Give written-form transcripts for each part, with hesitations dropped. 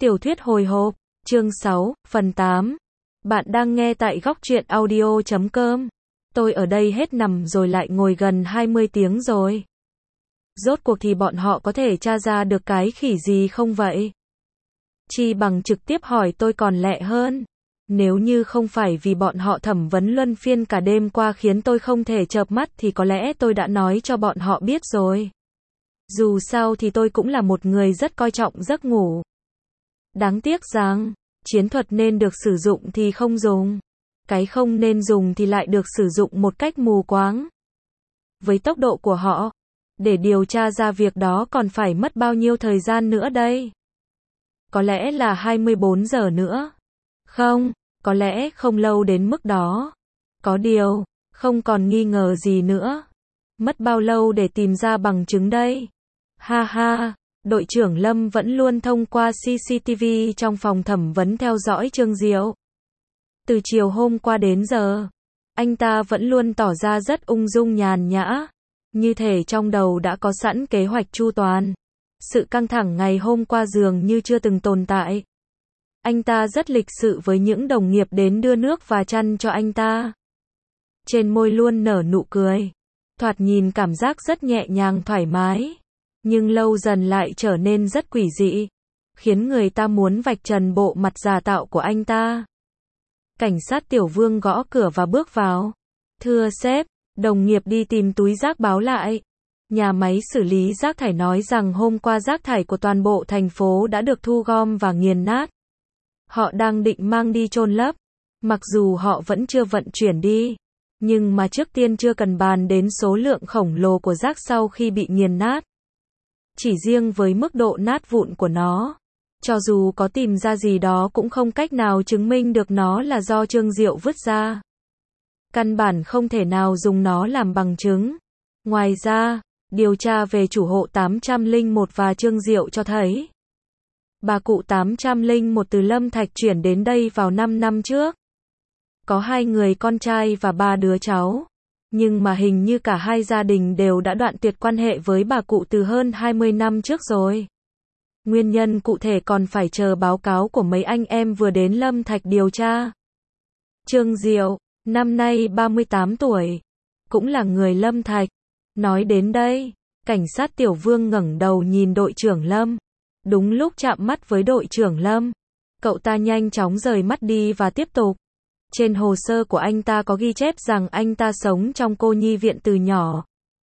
Tiểu thuyết hồi hộp, chương 6, phần 8. Bạn đang nghe tại góc truyện audio.com. Tôi ở đây hết nằm rồi lại ngồi gần 20 tiếng rồi. Rốt cuộc thì bọn họ có thể tra ra được cái khỉ gì không vậy? Chi bằng trực tiếp hỏi tôi còn lẹ hơn. Nếu như không phải vì bọn họ thẩm vấn luân phiên cả đêm qua khiến tôi không thể chợp mắt thì có lẽ tôi đã nói cho bọn họ biết rồi. Dù sao thì tôi cũng là một người rất coi trọng giấc ngủ. Đáng tiếc rằng, chiến thuật nên được sử dụng thì không dùng. Cái không nên dùng thì lại được sử dụng một cách mù quáng. Với tốc độ của họ, để điều tra ra việc đó còn phải mất bao nhiêu thời gian nữa đây? Có lẽ là 24 giờ nữa. Không, có lẽ không lâu đến mức đó. Có điều, không còn nghi ngờ gì nữa. Mất bao lâu để tìm ra bằng chứng đây? Ha ha. Đội trưởng Lâm vẫn luôn thông qua CCTV trong phòng thẩm vấn theo dõi Trương Diệu. Từ chiều hôm qua đến giờ, anh ta vẫn luôn tỏ ra rất ung dung nhàn nhã, như thể trong đầu đã có sẵn kế hoạch chu toàn. Sự căng thẳng ngày hôm qua dường như chưa từng tồn tại. Anh ta rất lịch sự với những đồng nghiệp đến đưa nước và chăn cho anh ta. Trên môi luôn nở nụ cười, thoạt nhìn cảm giác rất nhẹ nhàng thoải mái. Nhưng lâu dần lại trở nên rất quỷ dị, khiến người ta muốn vạch trần bộ mặt giả tạo của anh ta. Cảnh sát Tiểu Vương gõ cửa và bước vào. Thưa sếp, đồng nghiệp đi tìm túi rác báo lại. Nhà máy xử lý rác thải nói rằng hôm qua rác thải của toàn bộ thành phố đã được thu gom và nghiền nát. Họ đang định mang đi chôn lấp. Mặc dù họ vẫn chưa vận chuyển đi, nhưng mà trước tiên chưa cần bàn đến số lượng khổng lồ của rác sau khi bị nghiền nát. Chỉ riêng với mức độ nát vụn của nó, cho dù có tìm ra gì đó cũng không cách nào chứng minh được nó là do Trương Diệu vứt ra. Căn bản không thể nào dùng nó làm bằng chứng. Ngoài ra, điều tra về chủ hộ 801 và Trương Diệu cho thấy, bà cụ 801 từ Lâm Thạch chuyển đến đây vào 5 năm trước. Có 2 người con trai và 3 đứa cháu. Nhưng mà hình như cả hai gia đình đều đã đoạn tuyệt quan hệ với bà cụ từ hơn 20 năm trước rồi. Nguyên nhân cụ thể còn phải chờ báo cáo của mấy anh em vừa đến Lâm Thạch điều tra. Trương Diệu, năm nay 38 tuổi, cũng là người Lâm Thạch. Nói đến đây, cảnh sát Tiểu Vương ngẩng đầu nhìn đội trưởng Lâm. Đúng lúc chạm mắt với đội trưởng Lâm, cậu ta nhanh chóng rời mắt đi và tiếp tục. Trên hồ sơ của anh ta có ghi chép rằng anh ta sống trong cô nhi viện từ nhỏ.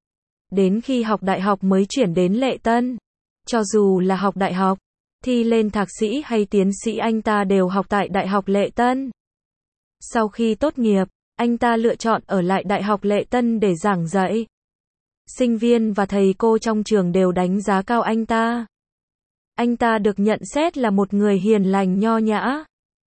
Đến khi học đại học mới chuyển đến Lệ Tân. Cho dù là học đại học, thi lên thạc sĩ hay tiến sĩ anh ta đều học tại Đại học Lệ Tân. Sau khi tốt nghiệp, anh ta lựa chọn ở lại Đại học Lệ Tân để giảng dạy. Sinh viên và thầy cô trong trường đều đánh giá cao anh ta. Anh ta được nhận xét là một người hiền lành nho nhã,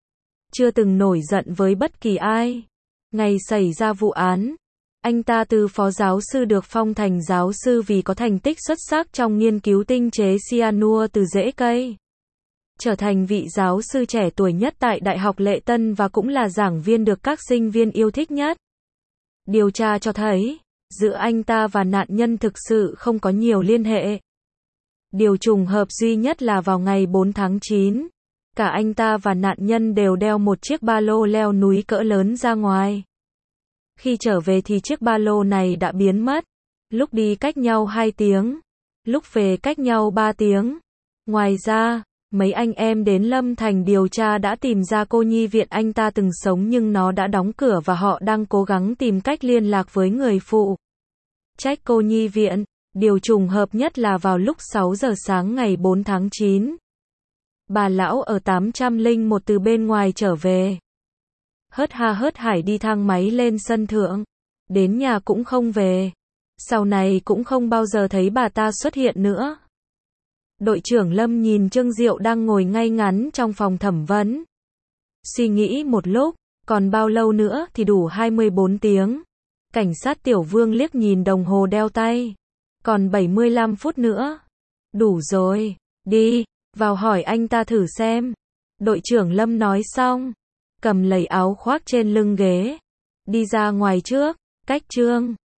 chưa từng nổi giận với bất kỳ ai. Ngày xảy ra vụ án, anh ta từ phó giáo sư được phong thành giáo sư vì có thành tích xuất sắc trong nghiên cứu tinh chế cyanua từ rễ cây. Trở thành vị giáo sư trẻ tuổi nhất tại Đại học Lệ Tân và cũng là giảng viên được các sinh viên yêu thích nhất. Điều tra cho thấy, giữa anh ta và nạn nhân thực sự không có nhiều liên hệ. Điều trùng hợp duy nhất là vào ngày 4 tháng 9. Cả anh ta và nạn nhân đều đeo một chiếc ba lô leo núi cỡ lớn ra ngoài. Khi trở về thì chiếc ba lô này đã biến mất. Lúc đi cách nhau 2 tiếng. Lúc về cách nhau 3 tiếng. Ngoài ra, mấy anh em đến Lâm Thành điều tra đã tìm ra cô nhi viện anh ta từng sống nhưng nó đã đóng cửa và họ đang cố gắng tìm cách liên lạc với người phụ trách cô nhi viện. Điều trùng hợp nhất là vào lúc 6 giờ sáng ngày 4 tháng 9. Bà lão ở 801 từ bên ngoài trở về. Hớt ha hớt hải đi thang máy lên sân thượng. Đến nhà cũng không về. Sau này cũng không bao giờ thấy bà ta xuất hiện nữa. Đội trưởng Lâm nhìn Trương Diệu đang ngồi ngay ngắn trong phòng thẩm vấn. Suy nghĩ một lúc, còn bao lâu nữa thì đủ 24 tiếng. Cảnh sát Tiểu Vương liếc nhìn đồng hồ đeo tay. Còn 75 phút nữa. Đủ rồi, đi. Vào hỏi anh ta thử xem. Đội trưởng Lâm nói xong, cầm lấy áo khoác trên lưng ghế, đi ra ngoài trước, cách Trương